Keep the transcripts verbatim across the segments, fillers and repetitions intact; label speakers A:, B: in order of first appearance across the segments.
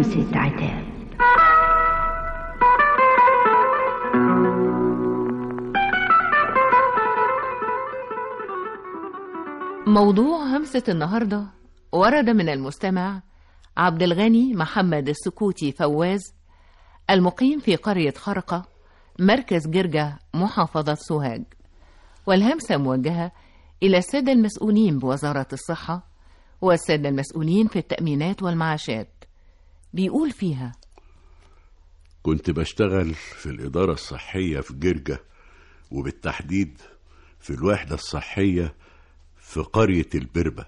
A: همسة عتاب.
B: موضوع همسة النهاردة ورد من المستمع عبد الغني محمد السكوتي فواز، المقيم في قرية خرقة مركز جرجة محافظة سوهاج، والهمسة موجهة إلى السادة المسؤولين بوزارة الصحة والسادة المسؤولين في التأمينات والمعاشات. بيقول فيها:
C: كنت بشتغل في الإدارة الصحية في جرجة، وبالتحديد في الوحدة الصحية في قرية البربة.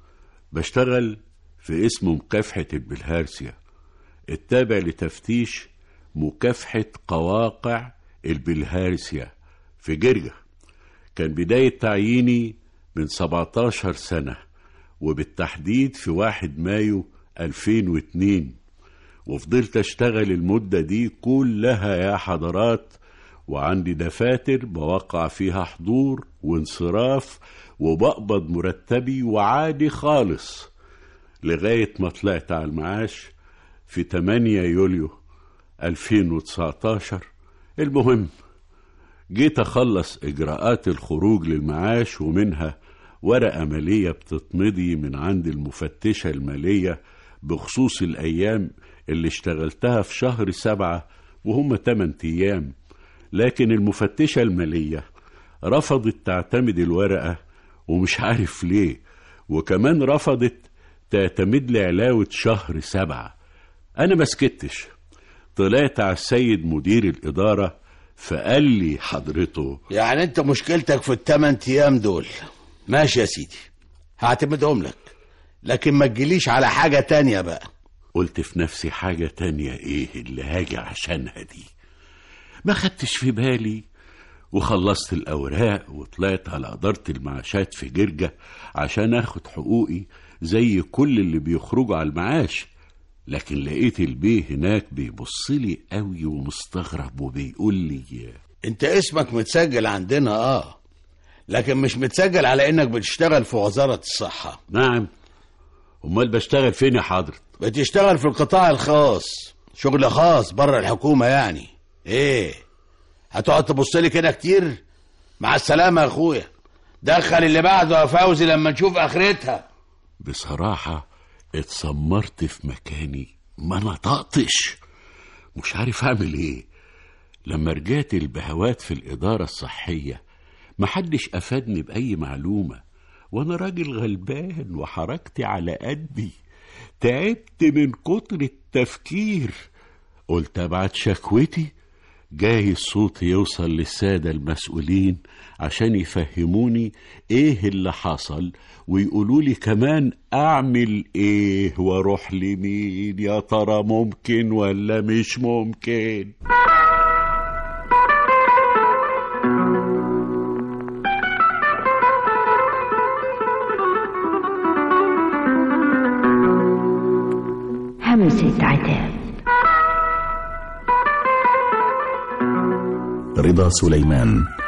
C: بشتغل في اسم مكافحة البلهارسيا التابع لتفتيش مكافحة قواقع البلهارسيا في جرجة. كان بداية تعييني من سبعتاشر سنة، وبالتحديد في واحد مايو ألفين واثنين، وفضلت اشتغل المدة دي كلها يا حضرات، وعندي دفاتر بوقع فيها حضور وانصراف، وبقبض مرتبي وعادي خالص، لغاية ما طلعت على المعاش في تمانية يوليو ألفين وتسعتاشر. المهم جيت أخلص إجراءات الخروج للمعاش، ومنها ورقة مالية بتتمضي من عند المفتشة المالية بخصوص الأيام اللي اشتغلتها في شهر سبعة، وهم تمن أيام. لكن المفتشة المالية رفضت تعتمد الورقة، ومش عارف ليه، وكمان رفضت تعتمد لي علاوة شهر سبعة. أنا ما سكتش، طلعت على السيد مدير الإدارة فقال لي: حضرته
D: يعني انت مشكلتك في الثمان ايام دول؟ ماشي يا سيدي، هعتمدهم لك، لكن ما تجيليش على حاجة تانية بقى.
C: قلت في نفسي: حاجة تانية ايه اللي هاجي عشانها دي؟ ما خدتش في بالي، وخلصت الأوراق وطلعت على إدارة المعاشات في جرجة عشان اخد حقوقي زي كل اللي بيخرجوا على المعاش. لكن لقيت البيه هناك بيبصلي قوي ومستغرب، وبيقول لي:
D: انت اسمك متسجل عندنا اه، لكن مش متسجل على انك بتشتغل في وزارة الصحة.
C: نعم، امال بشتغل فين يا حضرت؟
D: بتشتغل في القطاع الخاص، شغل خاص بره الحكومة يعني. ايه هتقعد تبصلي كده كتير؟ مع السلامة يا اخويا، دخل اللي بعده يا فوزي لما نشوف اخرتها.
C: بصراحة اتسمرت في مكاني، ما نطقتش، مش عارف اعمل ايه. لما رجعت البهوات في الإدارة الصحية محدش أفادني بأي معلومة، وانا راجل غلبان وحركتي على قدي، تعبت من كتر التفكير. قلت ابعت شكوتي، جاي الصوت يوصل للسادة المسؤولين عشان يفهموني ايه اللي حصل، ويقولوا لي كمان اعمل ايه واروح لمين، يا ترى ممكن ولا مش ممكن.
A: همسة عتاب.
E: رضا سليمان.